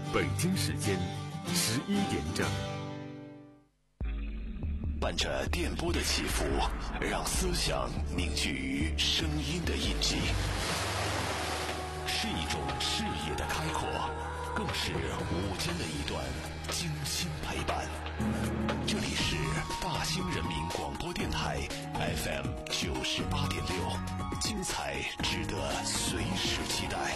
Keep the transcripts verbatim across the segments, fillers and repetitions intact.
北京时间十一点整。 伴着电波的起伏，让思想凝聚于声音的印记，是一种视野的开阔，更是午间的一段精心陪伴。这里是大兴人民广播电台 F M 九十八点六，精彩值得随时期待。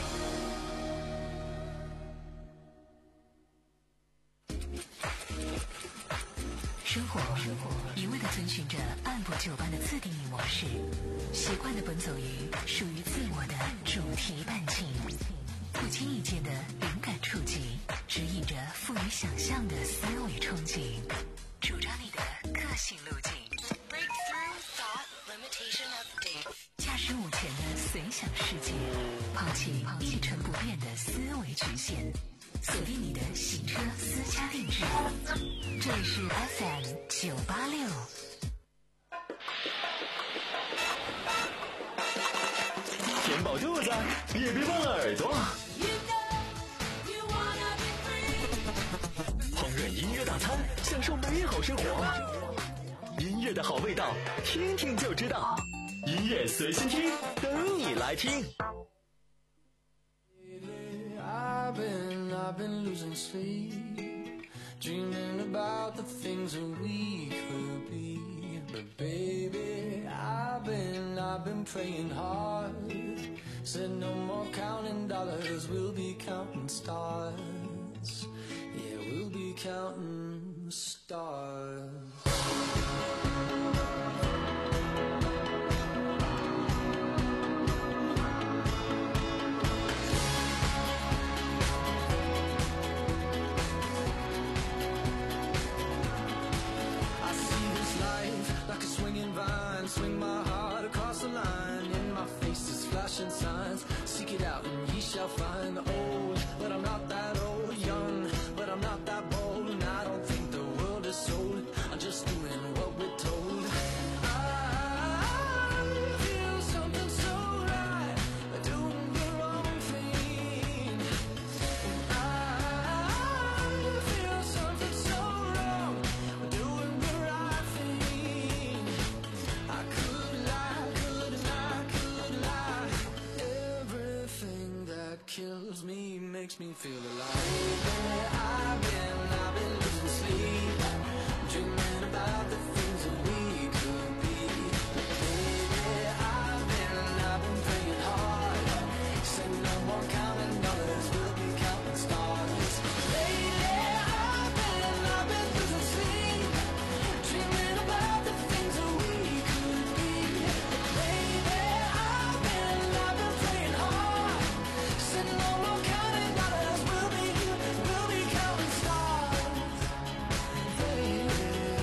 生活一味地遵循着按部就班的自定义模式，习惯地奔走于属于自我的主题伴情，不经意间的灵感触及，指引着富于想象的思维憧憬，主张你的个性路径。Breakthrough Thought Limitation Update， 驾驶午前的随想世界，抛弃一成不变的思维局限，锁定你的洗车私家定制。这里是 F M 九八六。 填饱肚子，也别忘了耳朵。烹饪音乐大餐，享受美好生活。音乐的好味道，听听就知道。音乐随心听，等你来听。 I've been, I've been losing sleep, dreaming about the things that we could be. But baby, I've been, I've been praying hard. Said no more counting dollars, we'll be counting stars. Yeah, we'll be counting stars. Like a swinging vine, swing my heart across the line. In my face is flashing signs. Seek it out and ye shall find. Old, but I'm not that old. Young, but I'm not that bold. And I don't think the world is sold. I'm just doing what we're told. I feel something so right, doing the wrong thing. I feel something so wrong, doing the right thing. I could lie, could lie, could lie. Everything that kills me makes me feel alive. Baby, I've been, I've been losing sleep, dreaming about the things that we could be. Baby, I've been, I've been praying hard. Said no more counting dollars, we'll be counting stars. Lately, I've been, I've been losing sleep, dreaming about the things that we could be. Baby, I've been, I've been praying hard. Said no more counting dollars, we'll be, we'll be counting stars. Baby,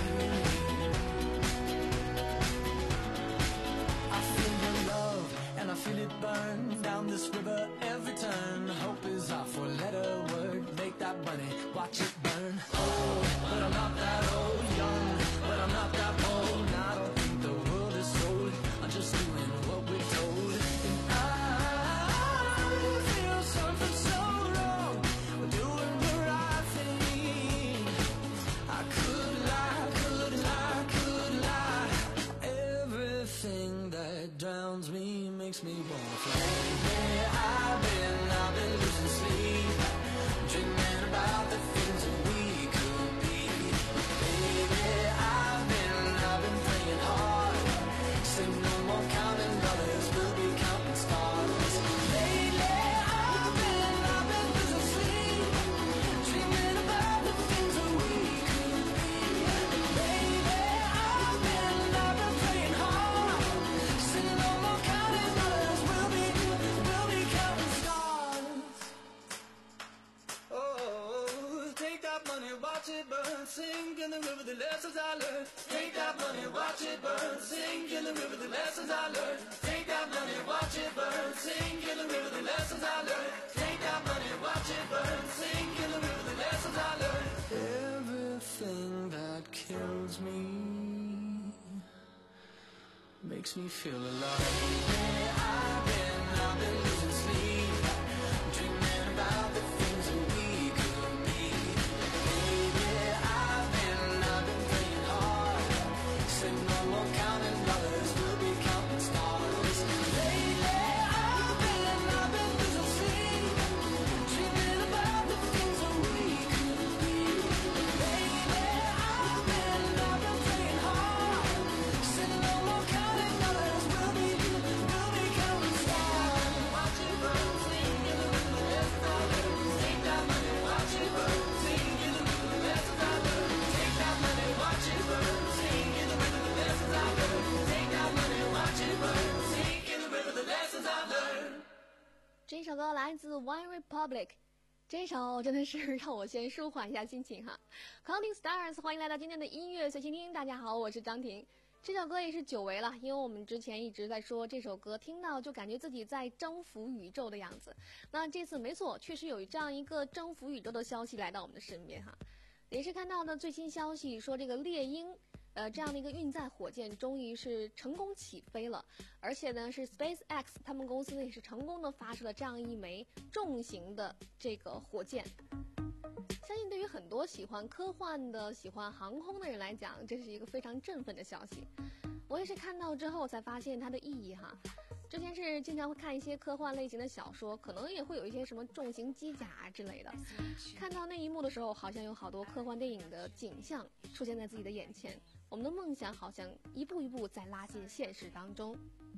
I feel your love and I feel it burn down this river every turn. Hope is our four-letter word. Make that money, watch it burn. Old, but I'm not that old. Young, but I'm not that bold. And I don't think the world is sold. I'm just doing what we're told. And I feel something so wrong. We're doing the right thing. I could lie, could lie, could lie. Everything that drowns me makes me wanna fly. Baby, I've been, I've been losing sleep, dreaming about the things that we could be. Baby, I've been, I've been praying hard. Say no more counting dollars, we'll be counting stars. Lately, I've been, I've been losing sleep, dreaming about the things that we could be. Baby, I've been, I've been praying hard. Say no more counting dollars, we'll be, we'll be counting stars. Oh, take that money, watch it burn, sink in the river, the lessons I learned. Take that money, watch it burn, sink in the river, the lessons I learned. Take that money, watch it burn, sink in the river, the lessons I learned. Take that money, watch it burn, sink in the river, the lessons I learned. Everything that kills me makes me feel alive. Yeah, I've been, I've been losing sleep, dreaming about the things that we could 自 One Republic， 这首真的是让我先舒缓一下心情哈。Counting Stars， 欢迎来到今天的音乐随心听，大家好，我是张婷。这首歌也是久违了，因为我们之前一直在说这首歌听到就感觉自己在征服宇宙的样子。那这次没错，确实有这样一个征服宇宙的消息来到我们的身边哈。也是看到的最新消息说，这个猎鹰呃这样的一个运载火箭终于是成功起飞了，而且呢是 SpaceX 他们公司呢也是成功的发射了这样一枚重型的这个火箭。相信对于很多喜欢科幻的、喜欢航空的人来讲，这是一个非常振奋的消息。我也是看到之后才发现它的意义哈。之前是经常会看一些科幻类型的小说，可能也会有一些什么重型机甲之类的。看到那一幕的时候，好像有好多科幻电影的景象出现在自己的眼前，我们的梦想好像一步一步在拉进现实当中。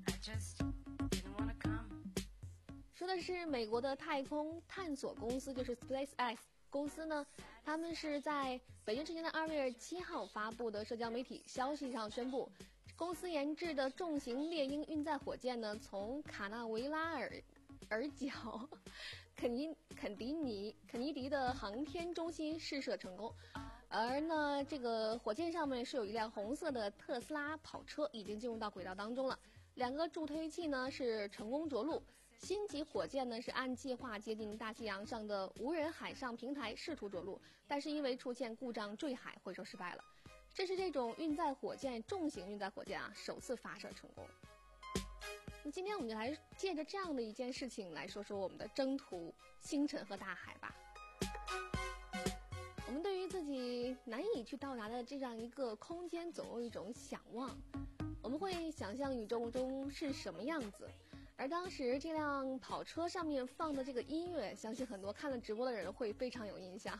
说的是美国的太空探索公司，就是 SpaceX。公司呢，他们是在北京时间的二月七号发布的社交媒体消息上宣布，公司研制的重型猎鹰运载火箭呢，从卡纳维拉尔尔角肯尼肯迪尼肯尼迪的航天中心试射成功。而呢，这个火箭上面是有一辆红色的特斯拉跑车已经进入到轨道当中了，两个助推器呢是成功着陆。新级火箭呢是按计划接近大西洋上的无人海上平台试图着陆，但是因为出现故障坠海，回收失败了。这是这种运载火箭重型运载火箭啊首次发射成功。那今天我们就来借着这样的一件事情来说说我们的征途星辰和大海吧。我们对于自己难以去到达的这样一个空间总有一种想望，我们会想象宇宙中是什么样子。而当时这辆跑车上面放的这个音乐，相信很多看了直播的人会非常有印象。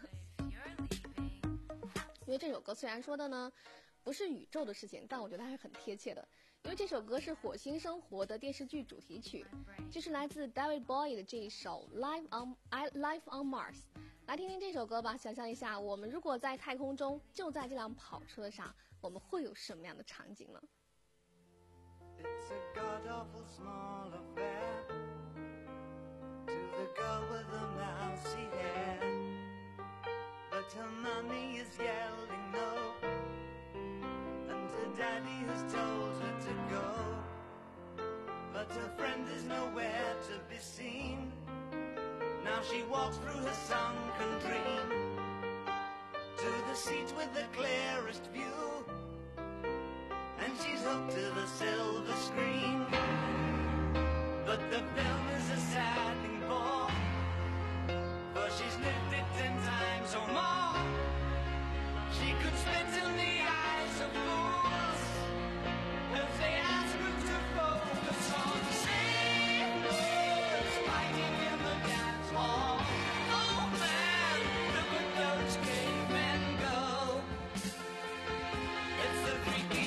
因为这首歌虽然说的呢不是宇宙的事情，但我觉得还是很贴切的。因为这首歌是《火星生活》的电视剧主题曲，就是来自 David Bowie 的这一首 Live on I Live on Mars。来听听这首歌吧，想象一下，我们如果在太空中，就在这辆跑车上，我们会有什么样的场景呢 ？It's a god-awful small affair to the girl with the mousy hair, but her mommy is yelling no, and her daddy has told her to go, but her friend is nowhere to be seen. Now she walks through her sunken dream to the seat with the clearest view, and she's hooked to the silver screen. But the film is a sad thing for, for she's lived it ten times or more. She could spit in the eyes of fools if they ask her to focus on sailors fighting in the dance hall. Oh man, look at those cavemen go. It's the freaky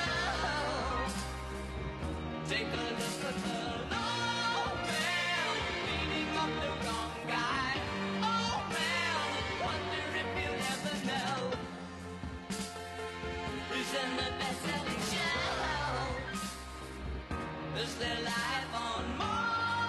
take a look at the low man beating up the wrong guy. Oh man, wonder if you'll ever know who's in the best-selling show. Is there life on Mars?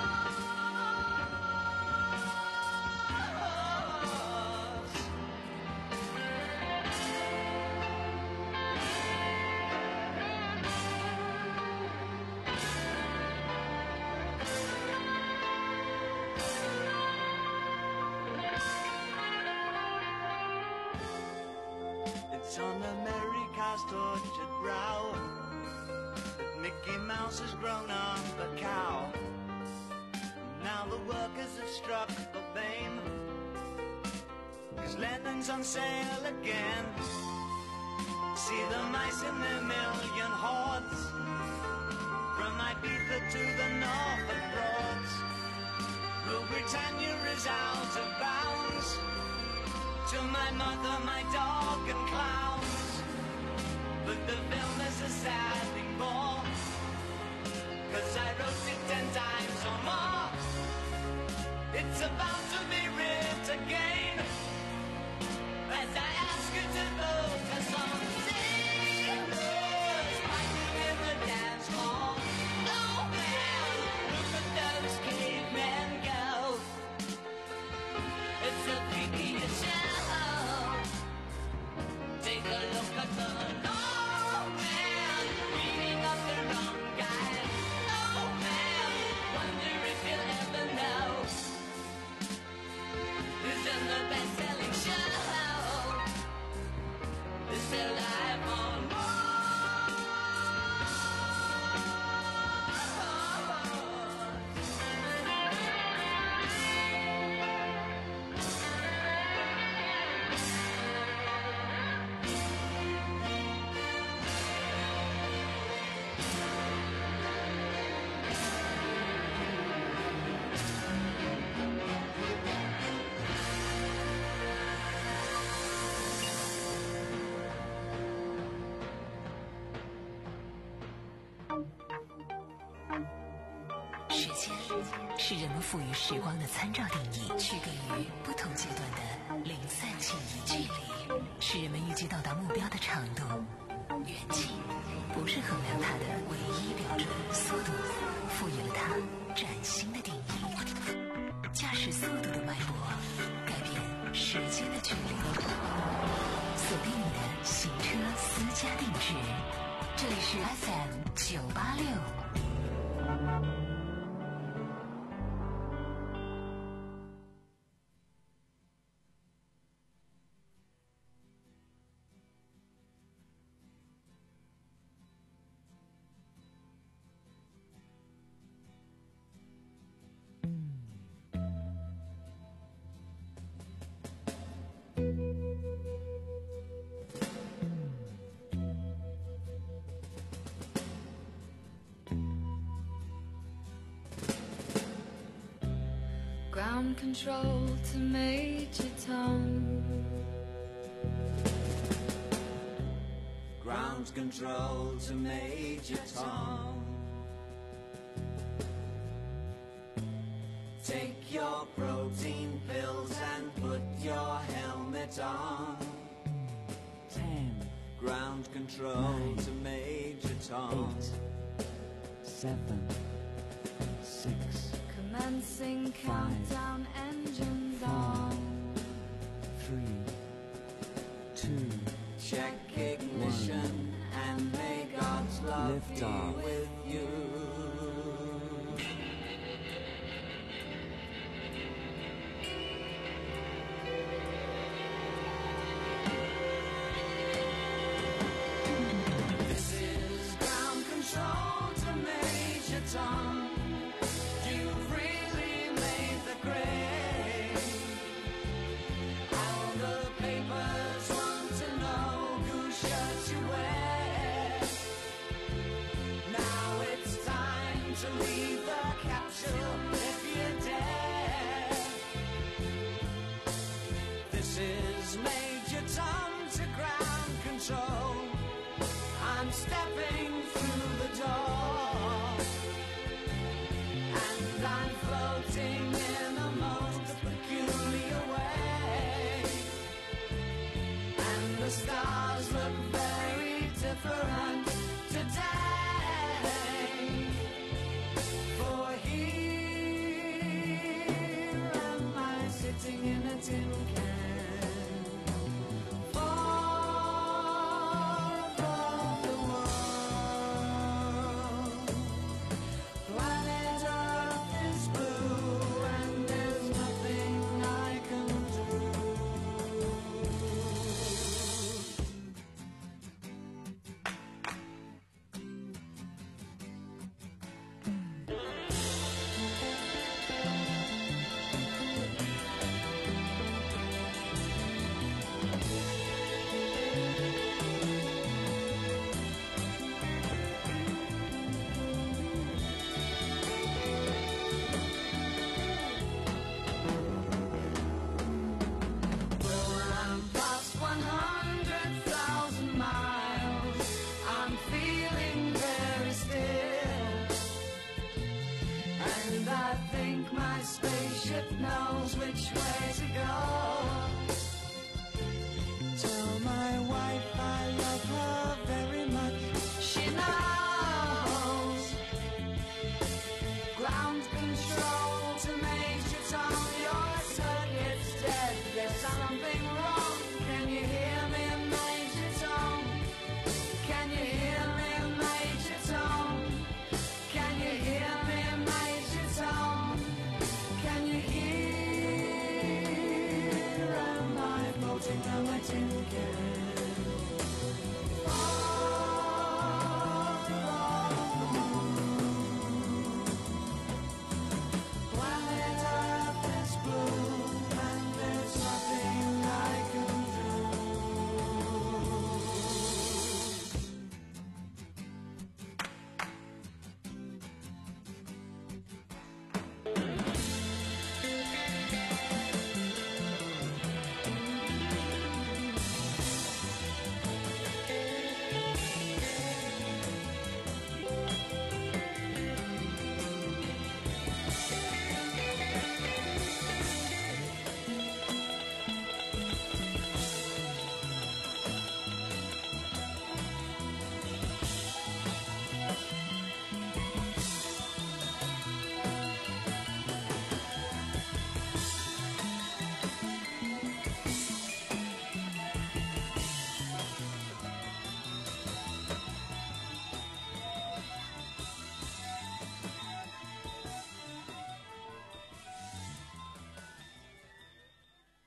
On America's tortured brow that Mickey Mouse has grown up a cow. Now the workers have struck for fame, 'cause Lennon's on sale again. See the mice in their million hordes, from Ibiza to the Norfolk Broads. Rule Britannia is out of bounds, to my mother, my dog and clowns. But the film is a sad thing more, 'cause I wrote it ten times or more. It's about to be writ again, as I ask you to focus on sailors fighting in the dance hall. Oh man, look at those cavemen go. 是人们赋予时光的参照定义，区隔于不同阶段的零散迁移距离，是人们预计到达目标的长度。远近不是衡量它的唯一标准，速度赋予了它崭新的定义。驾驶速度的脉搏改变时间的距离，锁定你的行车私家定制。这里是 F M 九八六。 Ground control to Major Tom. Ground control to Major Tom. Take your protein pills and put your helmet on. Ten, Ground control Nine, to Major Tom. eight, seven, six, Commencing countdown, engines on. three, two, Check ignition and may God's love Lift be off. with you. This is ground control to Major Tom. You've really made the grade.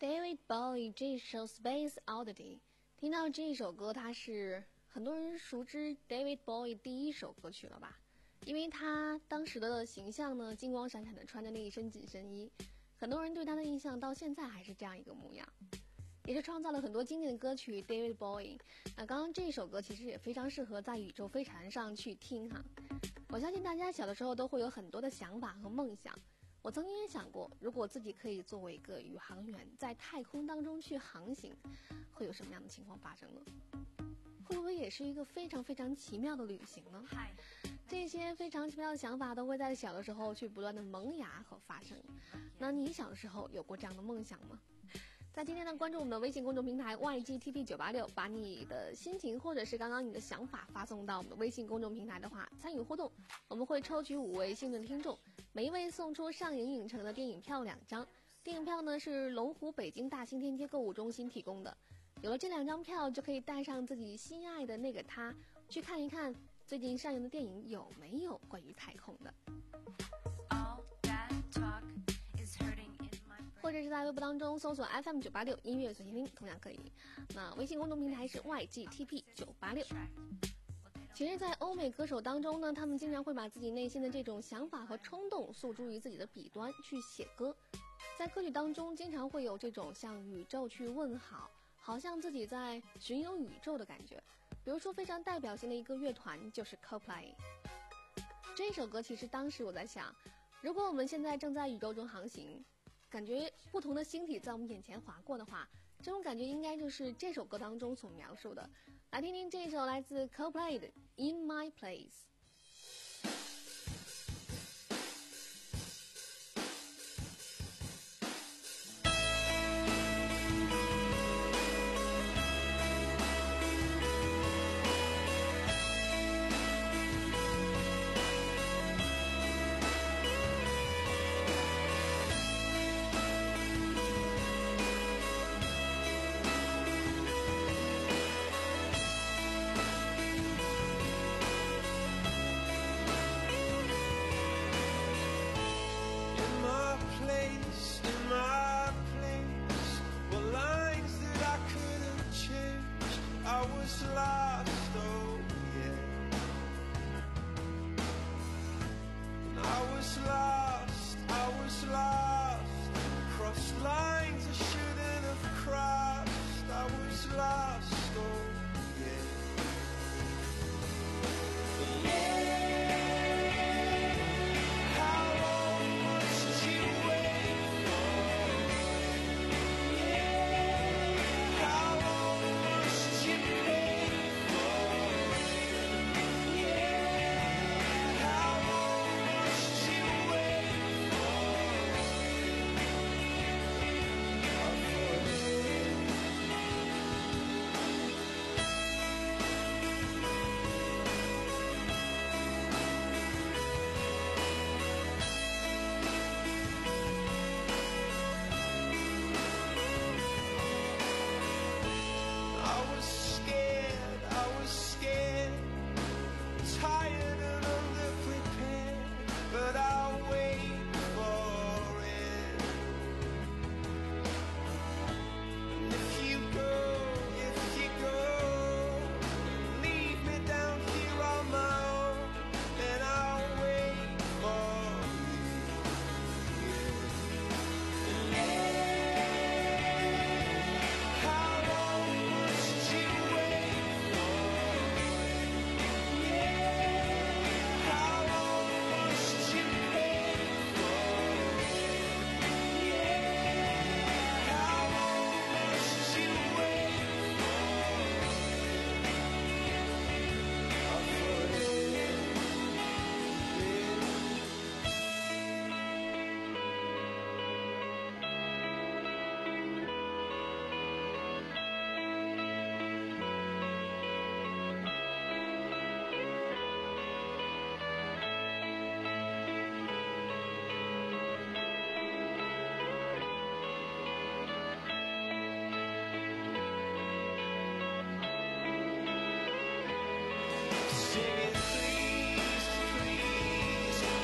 David Bowie 这首 Space Oddity， 听到这首歌，它是很多人熟知 David Bowie 第一首歌曲了吧？因为他当时的形象呢，金光闪闪的穿着那一身紧身衣，很多人对他的印象到现在还是这样一个模样，也是创造了很多经典的歌曲 David Bowie。那刚刚这首歌其实也非常适合在宇宙飞船上去听哈。我相信大家小的时候都会有很多的想法和梦想。我曾经也想过，如果自己可以作为一个宇航员，在太空当中去航行，会有什么样的情况发生呢？会不会也是一个非常非常奇妙的旅行呢？这些非常奇妙的想法都会在小的时候去不断的萌芽和发生。那你小的时候有过这样的梦想吗？在今天呢，关注我们的微信公众平台 Y G T P 九八六， 把你的心情或者是刚刚你的想法发送到我们的微信公众平台的话，参与互动，我们会抽取五位幸运听众，每一位送出上影影城的电影票两张。电影票呢是龙湖北京大兴天街购物中心提供的，有了这两张票，就可以带上自己心爱的那个他，去看一看最近上映的电影有没有关于太空的。或者是在微博当中搜索 F M 九八六音乐随心听，同样可以。那微信公众平台是 Y G T P 九八六。其实在欧美歌手当中呢，他们经常会把自己内心的这种想法和冲动诉诸于自己的笔端去写歌，在歌曲当中经常会有这种向宇宙去问好，好像自己在巡游宇宙的感觉。比如说非常代表性的一个乐团就是 Coldplay。 这首歌其实当时我在想，如果我们现在正在宇宙中航行，感觉不同的星体在我们眼前划过的话，这种感觉应该就是这首歌当中所描述的。来听听这首来自 Coldplay 的 In My Place。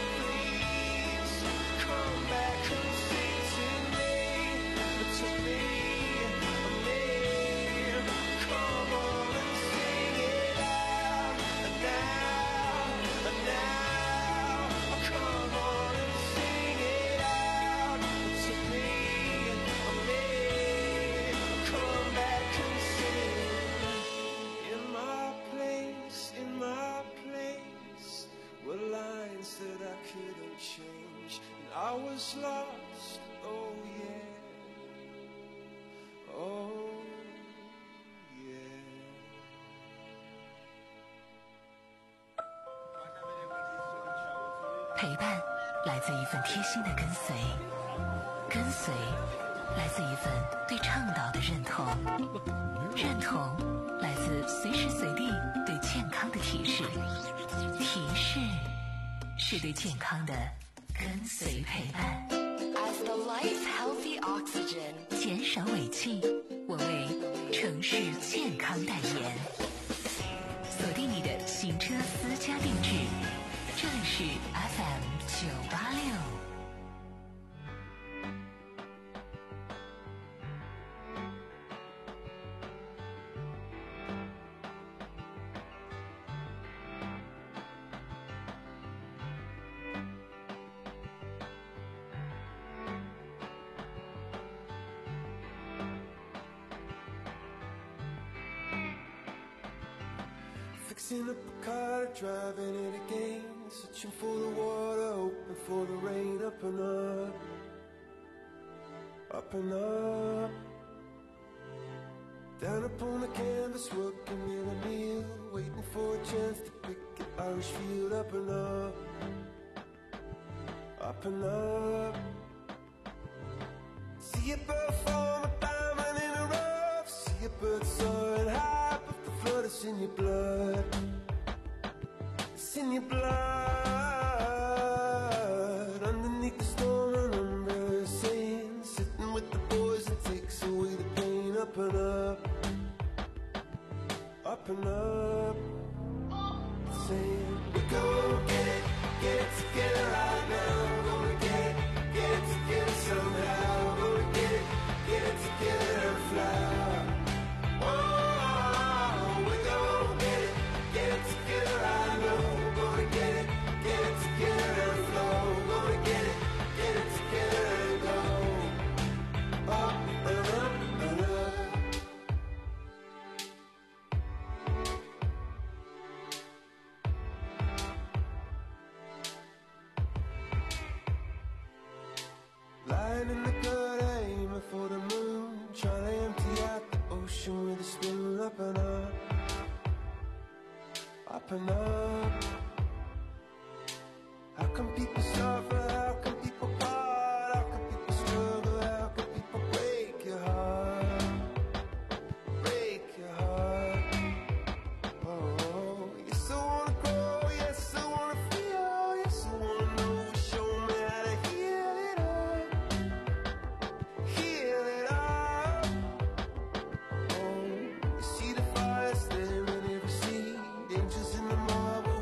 To me much lost, oh yeah, oh yeah. 陪伴来自一份贴心的跟随，跟随来自一份对倡导的认同，认同来自随时随地对健康的提示，提示是对健康的跟随陪伴。 As the light healthy oxygen， 减少尾气，我为城市健康代言。锁定你的行车私家定制，这里是 F M 九八六。 Fixing up a car, driving it again, searching for the water, hoping for the rain. Up and up, up and up, down upon the canvas, working in a meal, waiting for a chance to pick an Irish field. Up and up, up and up, see a bird form a diamond in a rough, see a bird soaring high, but the flood is in your blood. It's in your blood. Underneath the storm, an umbrella saying, sitting with the boys, it takes away the pain. Up and up, up and up, saying, we're gonna get it, get it together right now. We're gonna get it, get it together somehow. We're gonna get it, get it together and fly. Oh, we're gonna get it, get it together, I know. We're gonna get it, get it together and flow. We're gonna get it, get it together and go. Up and up and up. Lying in the gutter, aiming for the moon, trying to empty out the ocean with a spoon. Up and up, up and up. How come people suffer? How come people part? How come people struggle? How come people break your heart? Break your heart. Oh, yes I wanna grow, yes I wanna feel, yes I wanna know. Show me how to heal it up, heal it up. Oh, you see the fire staring in every seed, angels in the marble,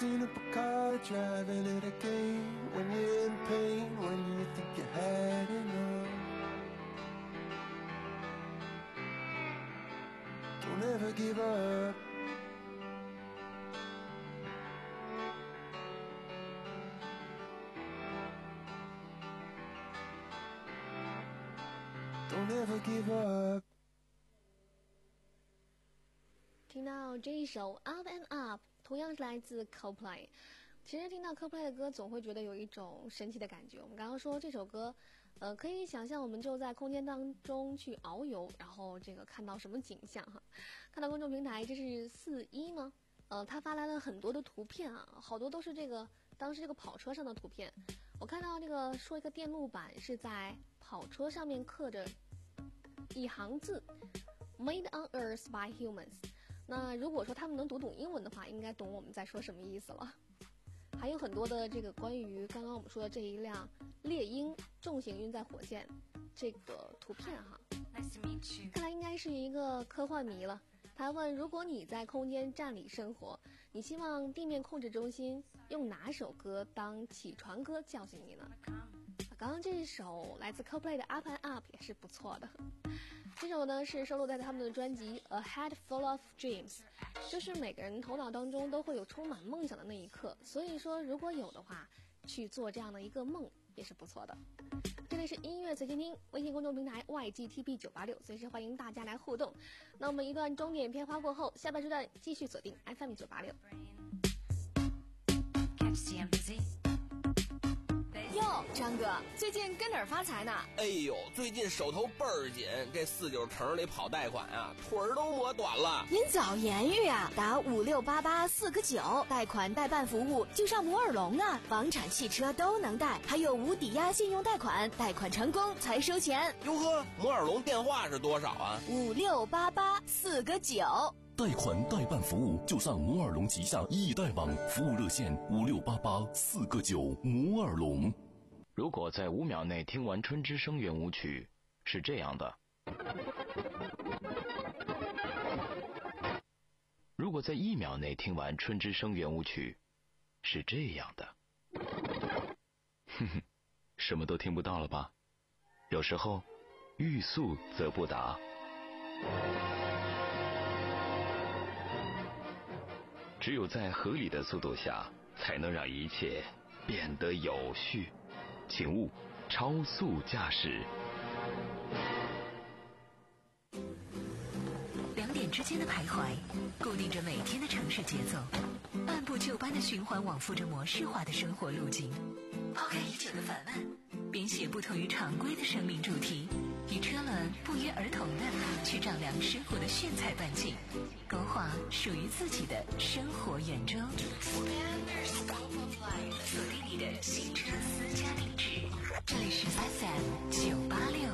seen up a car driving at a game. When you're in pain, when you think you had enough. Don't ever give up. Don't ever give up. 听到这一首 Up and Up 同样是来自 Coldplay。 其实听到 Coldplay 的歌总会觉得有一种神奇的感觉。我们刚刚说这首歌呃，可以想象我们就在空间当中去遨游，然后这个看到什么景象哈？看到公众平台这是四一吗？呃，他发来了很多的图片啊，好多都是这个当时这个跑车上的图片。我看到这个说一个电路板是在跑车上面刻着一行字 Made on Earth by Humans。 那如果说他们能读懂英文的话，应该懂我们在说什么意思了。还有很多的这个关于刚刚我们说的这一辆猎鹰重型运载火箭这个图片哈，看来应该是一个科幻迷了。他问，如果你在空间站里生活，你希望地面控制中心用哪首歌当起床歌叫醒你呢？刚刚这首来自 Coldplay 的 Up and Up 也是不错的。这首呢是收录在他们的专辑 A Head Full of Dreams， 就是每个人头脑当中都会有充满梦想的那一刻，所以说如果有的话，去做这样的一个梦也是不错的。这里是音乐随心听，微信公众平台 Y G T B 九八六， 随时欢迎大家来互动。那我们一段钟点片花过后，下半时段继续锁定 F M 九八六。 哟，张哥，最近跟哪儿发财呢？ 哎呦，最近手头倍儿紧，这四九城里跑贷款啊，腿儿都磨短了。 您早言语啊，打五六八八四个九，贷款代办服务就上摩尔龙啊，房产、汽车都能贷，还有无抵押信用贷款，贷款成功才收钱。 哟呵，摩尔龙电话是多少啊？ 五六八八四个九。 贷款代办服务就上摩尔龙旗下易贷网，服务热线五六八八四个九。摩尔龙。 如果在五秒内听完春之声圆舞曲，是这样的；如果在一秒内听完春之声圆舞曲，是这样的。哼哼，什么都听不到了吧？有时候，欲速则不达。只有在合理的速度下，才能让一切变得有序。请勿超速驾驶。 两点之间的徘徊，固定着每天的城市节奏，按部就班的循环往复着模式化的生活路径。抛开已久的烦闷，编写不同于常规的生命主题，与车轮不约而同的去丈量生活的炫彩半径，勾画属于自己的生活圆周。锁定你的新车私家定制，这里是 F M 九八六。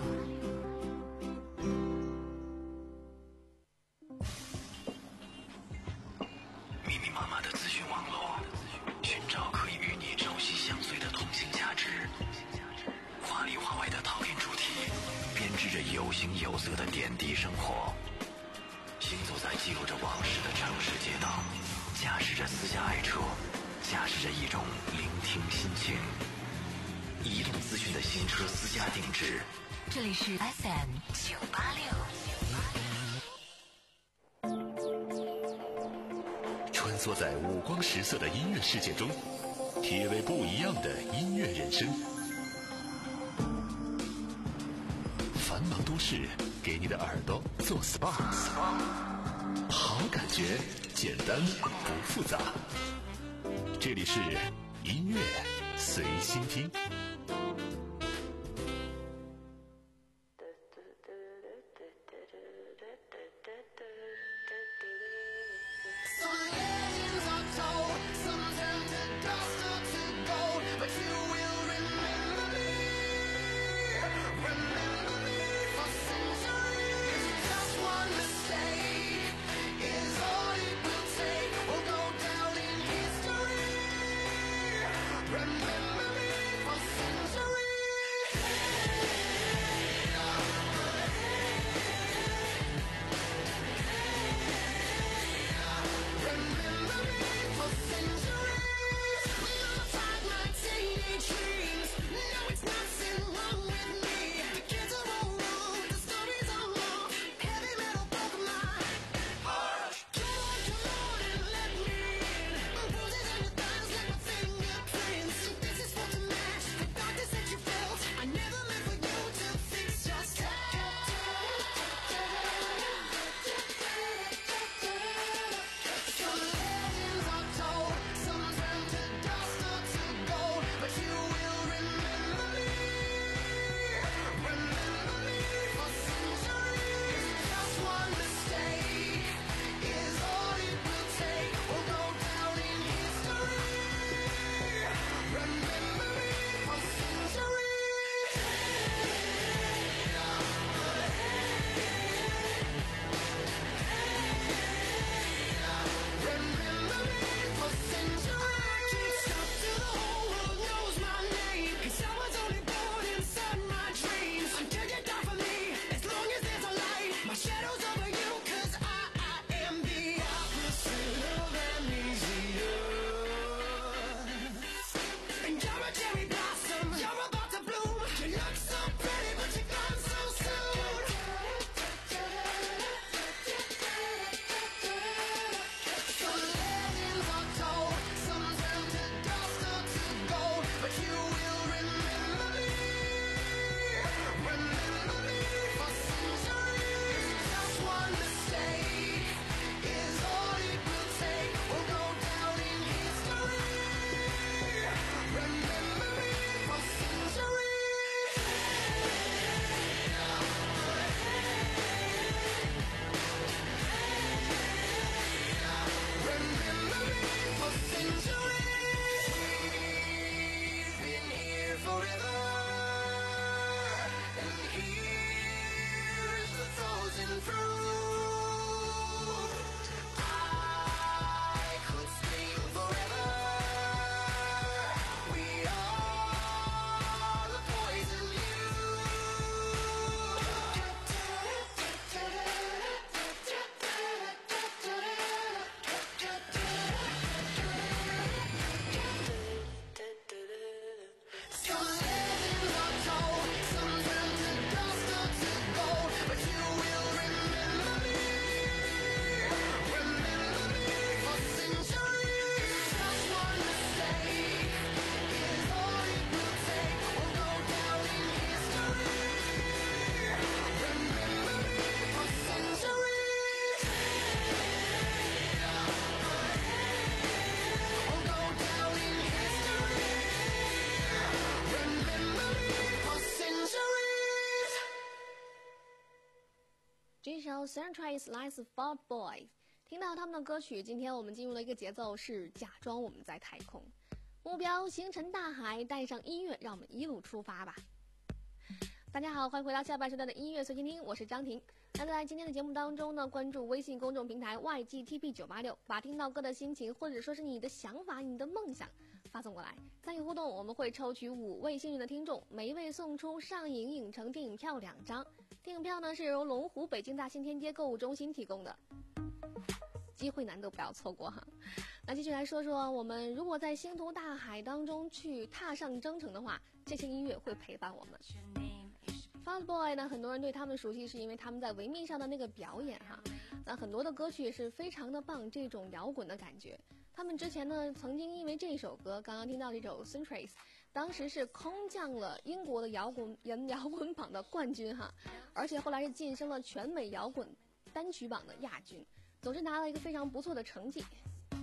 密密麻麻的资讯网络，寻找可以与你朝夕相随的同性价值，华里华外的讨厌主题，编织着有形有色的点滴生活。行走在记录着往事的城市街道，驾驶着私家爱车，驾驶着一种聆听心情。移动资讯的新车私家定制， 这里是 F M 九八六。 穿梭在五光十色的音乐世界中，体味不一样的音乐人生。繁忙都市给你的耳朵做 S P A， 好感觉，简单不复杂。这里是音乐随心听。 Remember me for Suntrace Lights Fall Boys。听到他们的歌曲，今天我们进入了一个节奏，是假装我们在太空，目标星辰大海，带上音乐，让我们一路出发吧。大家好，欢迎回到下半时段的音乐随心听，我是张婷。那在今天的节目当中呢，关注微信公众平台 Y G T P 九八六，把听到歌的心情或者说是你的想法、你的梦想发送过来，参与互动，我们会抽取五位幸运的听众，每一位送出上影影城电影票两张。电影票呢是由龙湖北京大新天街购物中心提供的，机会难得，不要错过哈。那继续来说说，我们如果在星途大海当中去踏上征程的话，这些音乐会陪伴我们。Fall Boy 呢，很多人对他们熟悉，是因为他们在维密上的那个表演哈。那很多的歌曲也是非常的棒，这种摇滚的感觉。他们之前呢，曾经因为这首歌，刚刚听到这首 Suntrace， 当时是空降了英国的摇滚人摇滚榜的冠军哈，而且后来是晋升了全美摇滚单曲榜的亚军，总之拿了一个非常不错的成绩。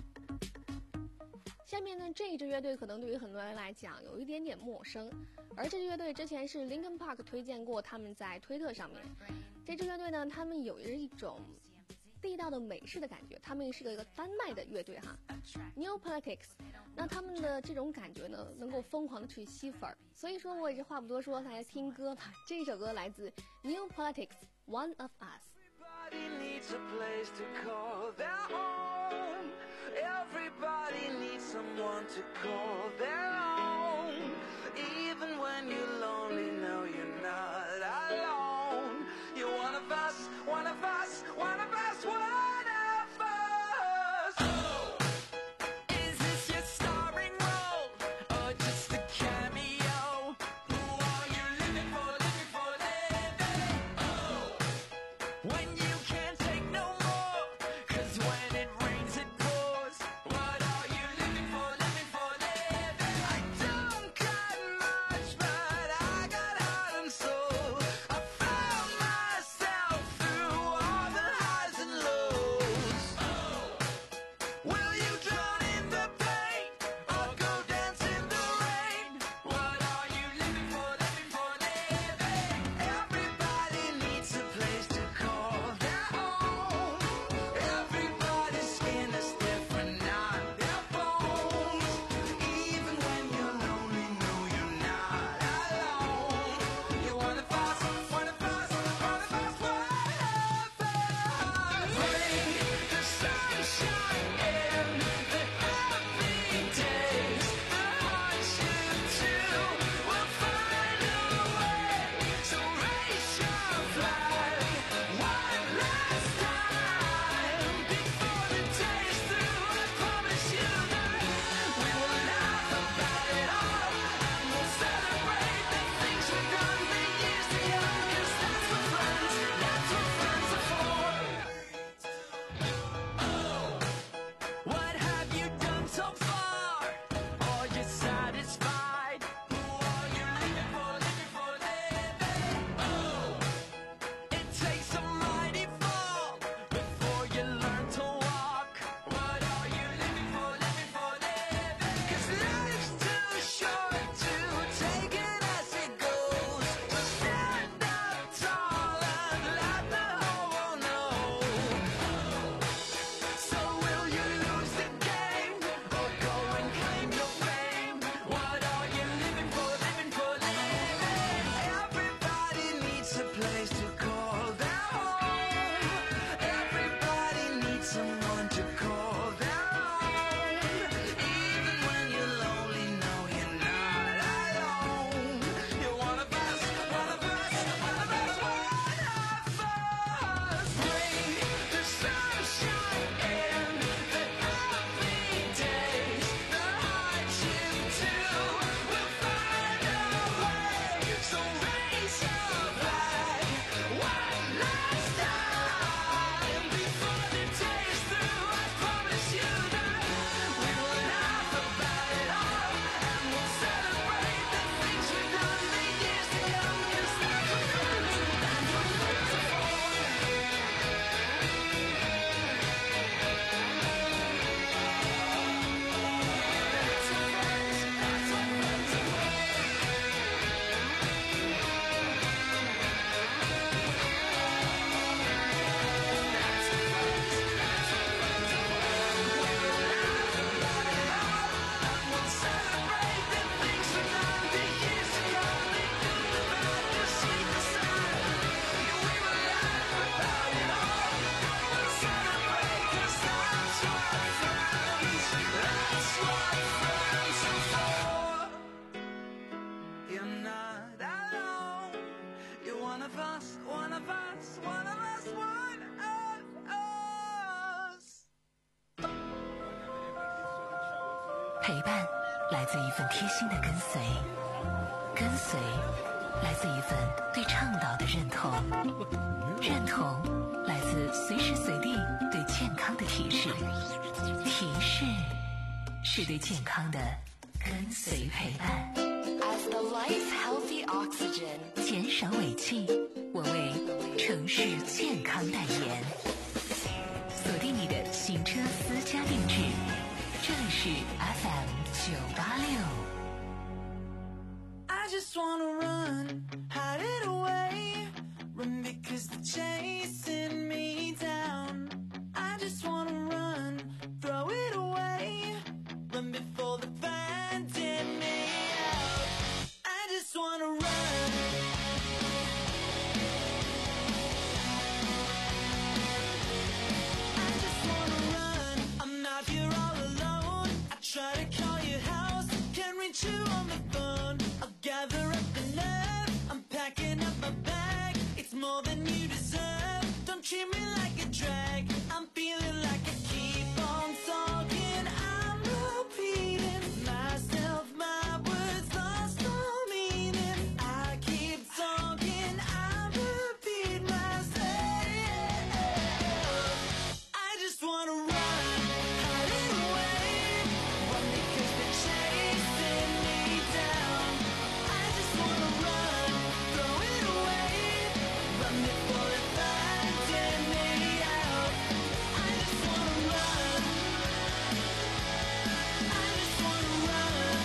下面呢，这支乐队可能对于很多人来讲有一点点陌生，而这支乐队之前是 Linkin Park 推荐过他们在推特上面。这支乐队呢，他们有一种地道的美式的感觉，他们是个一个丹麦的乐队哈 ，New Politics。那他们的这种感觉呢，能够疯狂的去吸粉儿。所以说我也是话不多说，来听歌吧。这首歌来自 New Politics One of Us。Everybody needs a place to call their home. Everybody needs someone to call their own. Even when you're lonely, no, you're not alone. You're one of us, one of us, one of us, one of us. Oh! Is this your starring role, or just a cameo? Who are you living for, living for, living? Oh! When you can't take no more, 'cause when it rains it pours. What are you living for, living for, living? 陪伴来自一份贴心的跟随，跟随来自一份对倡导的认同，认同来自随时随地对健康的提示，提示是对健康的跟随陪伴。 As the life's healthy oxygen， 减少尾气，我为城市健康代言。锁定你的行车私家定制，这里是 F M 九八六。 I just wanna run, hide it away, run because they're chasing me down. I just wanna run, throw it away, run before they find me out. I just wanna run. I just wanna run, I'm not here all alone. I try to call your house, can't reach you on the phone. I'll gather up the nerve, I'm packing up my bag. It's more than you deserve, don't treat me like a drag. I'm feeling like I keep on talking, I'm repeating myself, my words lost all meaning. I keep talking, I repeat myself. I just wanna run, hide it away, run because they're chasing me down. I just wanna run, throw it away, run before they find me out. I just wanna run, I just wanna run.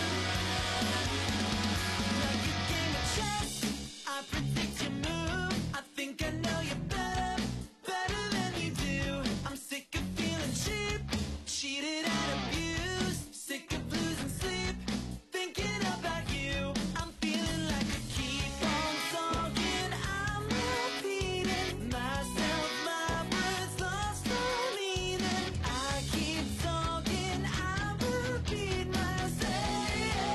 Like a game of chess, I predict your move. I think I know you better, better than you do. I'm sick of feeling cheap, cheated and abused, sick of losing sleep, thinking about you. I'm feeling like I keep on talking, I'm repeating myself, my words lost all meaning. I keep talking, I repeat myself.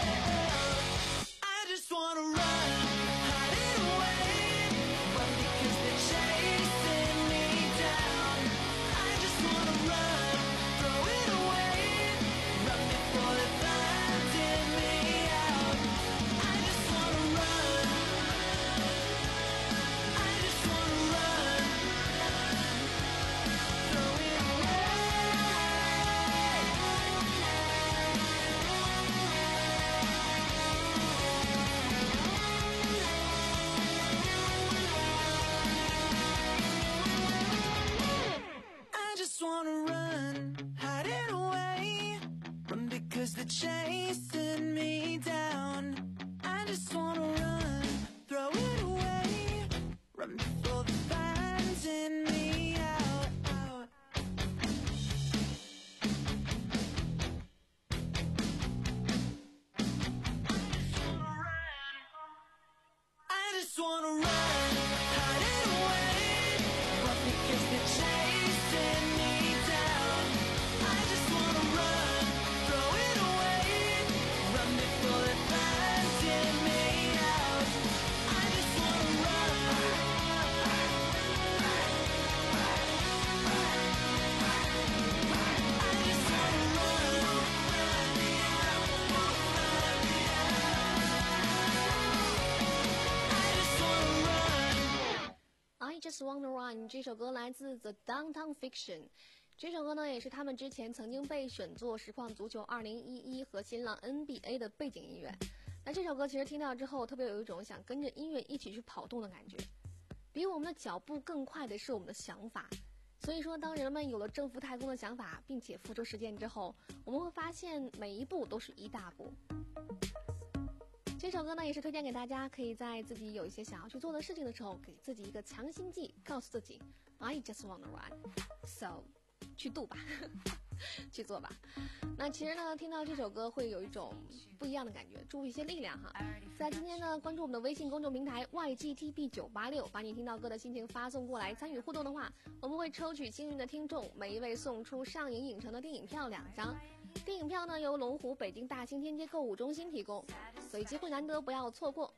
I just wanna run, hide it away, run because they're chasing me down. I just wanna run, throw it away, run before they find me out. I just wanna run, I just wanna run, throw it away. I just wanna run, hide it away, run because they're chasing me down. I just wanna run, throw it away, run before they find me out, out. I just wanna run, hide it away, run because they're chasing me down. I just wanna run, throw it away, run before they find me out. I just wanna run. I just wanna run. I just wanna run. I Just Wanna Run 这首歌来自 The Downtown Fiction， 这首歌呢也是他们之前曾经被选作实况足球二零一一和新浪 N B A 的背景音乐。那这首歌其实听到之后，特别有一种想跟着音乐一起去跑动的感觉。比我们的脚步更快的是我们的想法。所以说，当人们有了征服太空的想法，并且付诸实践之后，我们会发现每一步都是一大步。这首歌呢也是推荐给大家，可以在自己有一些想要去做的事情的时候，给自己一个强心剂，告诉自己 I just wanna run， so 去度吧去做吧。那其实呢听到这首歌会有一种不一样的感觉，注入一些力量哈。在今天呢关注我们的微信公众平台 Y G T B 九八六，把你听到歌的心情发送过来，参与互动的话，我们会抽取幸运的听众，每一位送出上影影城的电影票两张。电影票呢由龙湖北京大兴天街购物中心提供，所以机会难得，不要错过。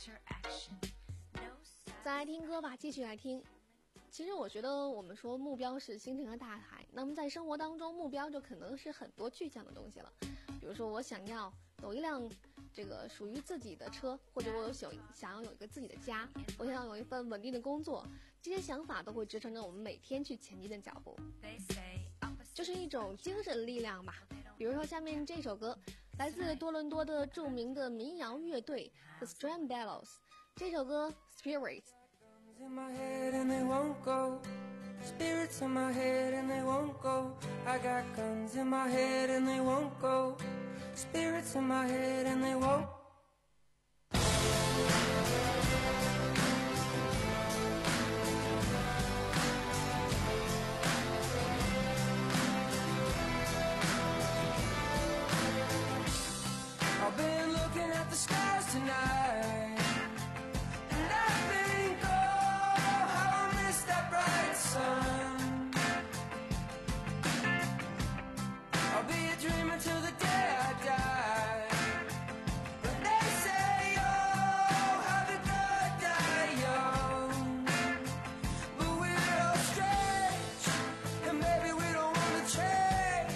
再来听歌吧，继续来听。其实我觉得我们说目标是星辰和大海，那么在生活当中目标就可能是很多具象的东西了。 比如说我想要有一辆这个属于自己的车，或者我有想想要有一个自己的家，我想要有一份稳定的工作，这些想法都会支撑着我们每天去前进的脚步，就是一种精神力量吧。比如说下面这首歌来自多伦多的著名的民谣乐队 The Stramballos， 这首歌 Spirits。 in my head and they won't go. Spirits in my head and they won't go. I got guns in my head and they won't go. Spirits in my head and they won't. I've been looking at the stars tonight, and I think, oh, how I miss that bright sun. I'll be a dreamer till the day I die. But they say, oh, how the good die young. But we're all strange, and maybe we don't want to change.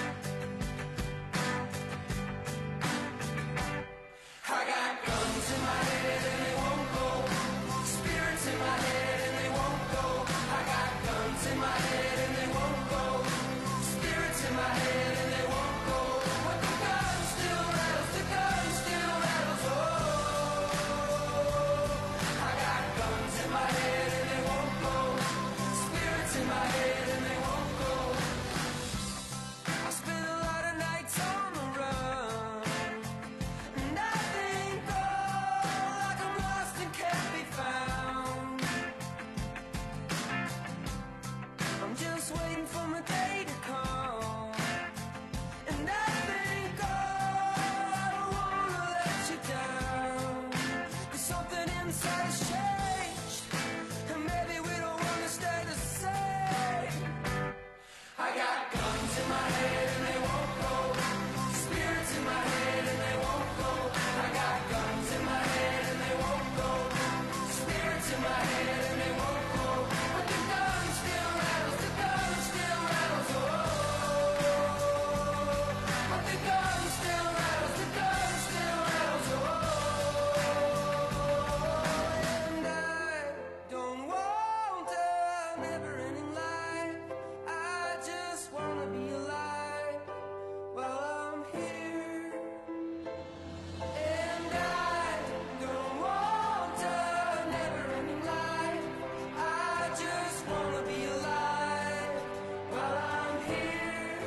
I got guns in my head and they won't go. Spirits in my head and they won't go. I got guns in my head and they won't go. Spirits in my head and they won't go. But the gun still rattles, the gun still rattles. Oh, I got guns in my head and they won't go. Spirits in my head and they won't go. I spent a lot of nights on the run, and I think, oh, like I'm lost and can't be found. I'm just waiting for my day to come, and I think, oh, I don't wanna let you down. 'Cause something inside has changed, and maybe we don't wanna stay the same. I got guns in my head and they won't go. Spirits in my head and they won't go. I got guns in my head and they won't go. Spirits in my head and they won't go. But the gun still rattles, the gun still rattles. Oh, but the gun still rattles, the gun still rattles. Oh, and I don't want a never-ending life. I just wanna be alive while I'm here. And I don't want a never-ending life. I just wanna be alive while I'm here.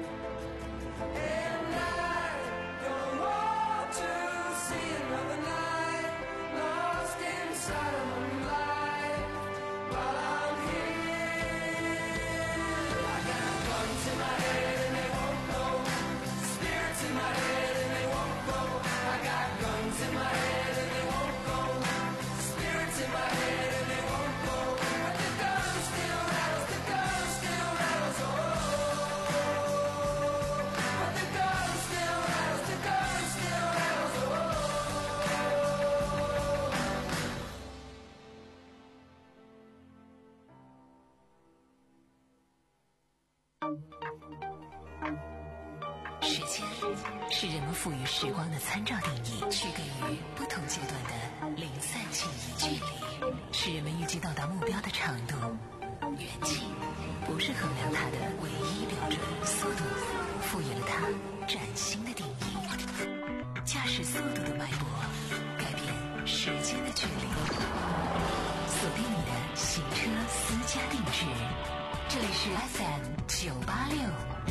And I don't want to see another night lost inside of my life while I'm here. I got guns in my head and they won't go. Spirits in my head and they won't go. I got guns in my head and they won't go. Spirits in my head and they won't go. But the gun still rattles, the gun still rattles. Oh, but the gun still rattles, the gun still rattles. Oh. 时间是人们赋予时光的参照定义，区给予不同阶段的零散记忆。距离是人们预计到达目标的长度，远近不是衡量它的唯一标准。速度赋予了它崭新的定义。驾驶速度的脉搏改变时间的距离。锁定你的行车私家定制，这里是 F M 九八六。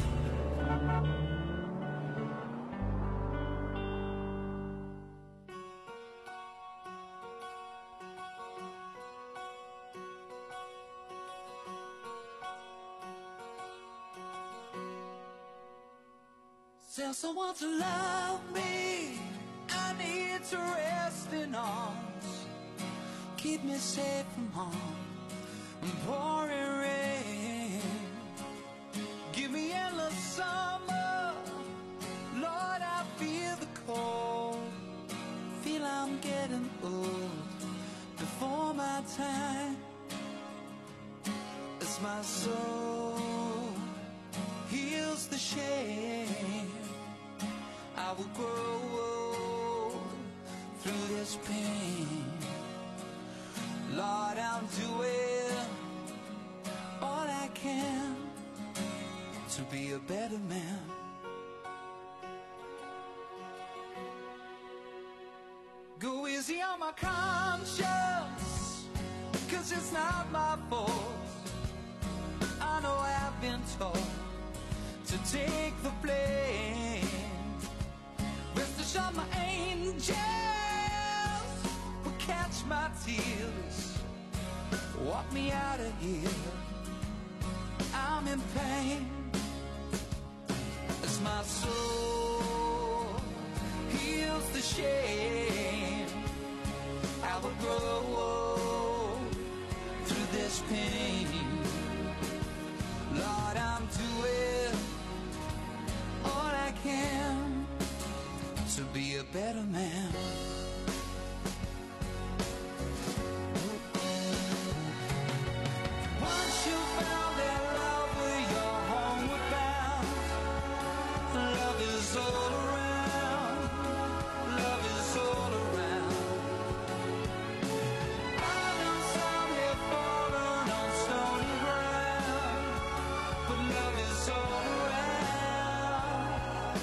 Tell someone to love me. I need to rest in arms. Keep me safe from harm and pouring rain. Give me endless summer. Lord, I feel the cold. Feel I'm getting old before my time. As my soul heals the shame. I will grow through this pain. Lord, I'm doing all I can to be a better man. Go easy on my conscience, 'cause it's not my fault. I know I've been told to take the blame. Rest assured my angels will catch my tears, walk me out of here. I'm in pain as my soul heals the shame. I will grow through this pain. Lord, I'm doing all I can to be a better man. Once you found that love where you're homeward bound, love is all around, love is all around. I know some have fallen on stony ground, but love is all around.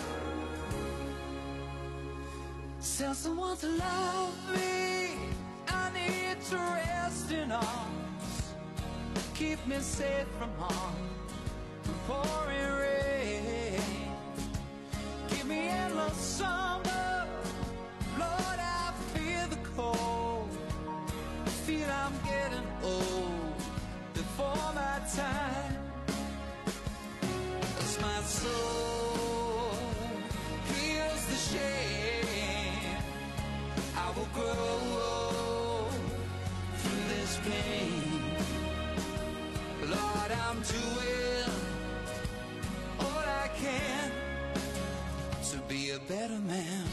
Tell someone to love me, I need to rest in arms. Keep me safe from harm, from pouring rain. Give me endless summer, Lord, I feel the cold. Feel I'm getting old before my time. As my soul heals the shame, I will grow through this pain. Lord, I'm doing all I can to be a better man.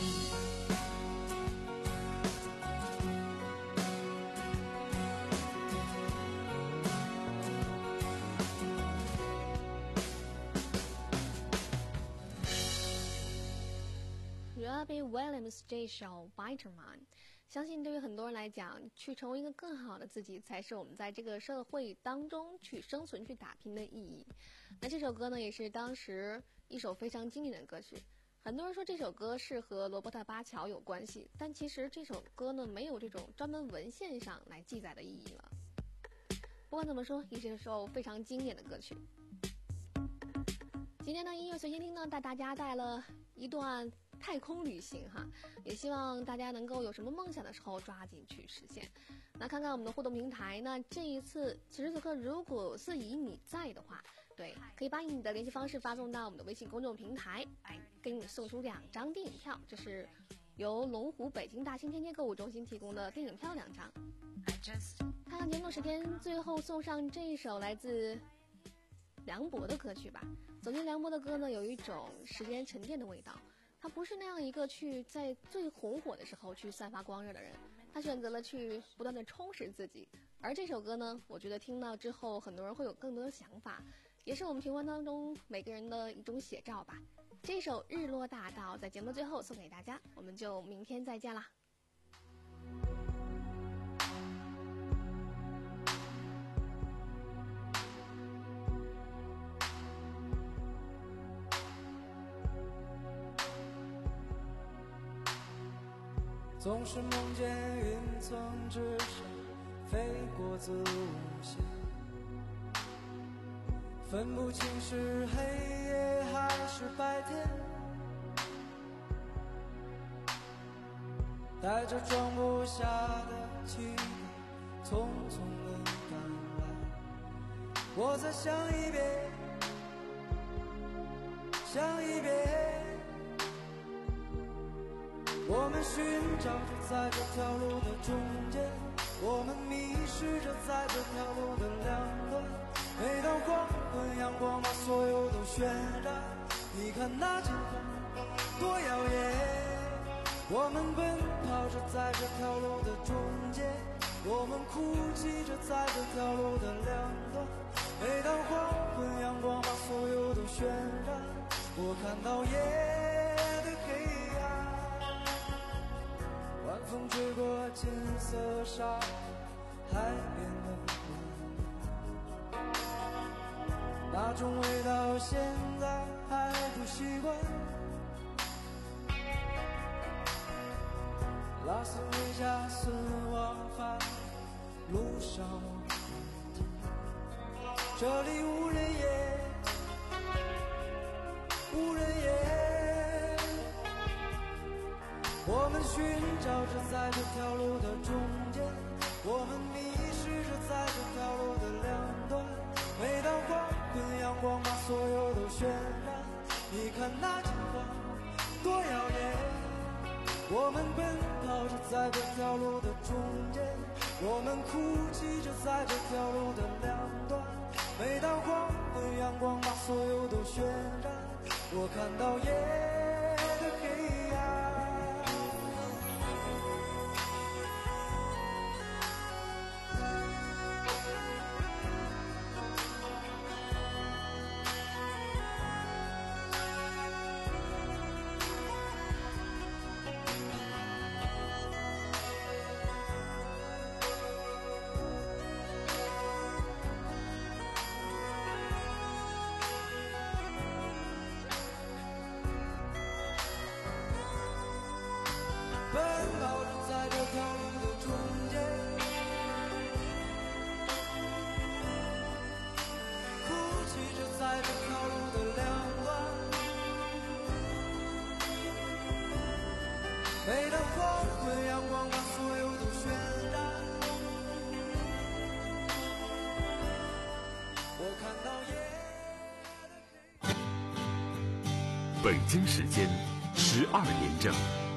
Robbie Williams 这首 Better Man， 相信对于很多人来讲，去成为一个更好的自己，才是我们在这个社会当中去生存、去打拼的意义。那这首歌呢，也是当时一首非常经典的歌曲。很多人说这首歌是和罗伯特巴乔有关系，但其实这首歌呢，没有这种专门文献上来记载的意义了。不管怎么说，也是一首非常经典的歌曲。今天呢，音乐随心听呢，带大家带了一段太空旅行哈，也希望大家能够有什么梦想的时候抓紧去实现。那看看我们的互动平台，那这一次此时此刻如果是以你在的话，对，可以把你的联系方式发送到我们的微信公众平台，来给你送出两张电影票，这是由龙湖北京大兴天街购物中心提供的电影票两张。看看节目时间，最后送上这一首来自梁博的歌曲吧。走进梁博的歌呢，有一种时间沉淀的味道。他不是那样一个去在最红火的时候去散发光热的人，他选择了去不断的充实自己。而这首歌呢，我觉得听到之后很多人会有更多的想法，也是我们平凡当中每个人的一种写照吧。这首日落大道在节目最后送给大家，我们就明天再见啦。 总是梦见云层之上飞过子午线，分不清是黑夜还是白天，带着装不下的期待匆匆地赶来。我再想一遍，想一遍，我们寻找着在这条路的中间，我们迷失着在这条路的两端。每当黄昏阳光把所有都渲染，你看那前方多耀眼。我们奔跑着在这条路的中间，我们哭泣着在这条路的两端。每当黄昏阳光把所有都渲染，我看到夜的黑暗。 晚风吹过金色沙，海边的温，那种味道现在还不习惯。拉斯维加斯往返路上，这里无人烟，无人烟。我们寻找着在这条路的中间，我们迷失着在这条路的两端。每当黄昏阳光把所有都渲染，你看那金光多耀眼。我们奔跑着在这条路的中间，我们哭泣着在这条路的两端。每当黄昏阳光把所有都渲染，我看到夜的黑暗。奔跑着在这条路的中间，哭泣着在这条路的两端。每当黄昏阳光把所有都渲染，我看到夜。 北京时间十二点整。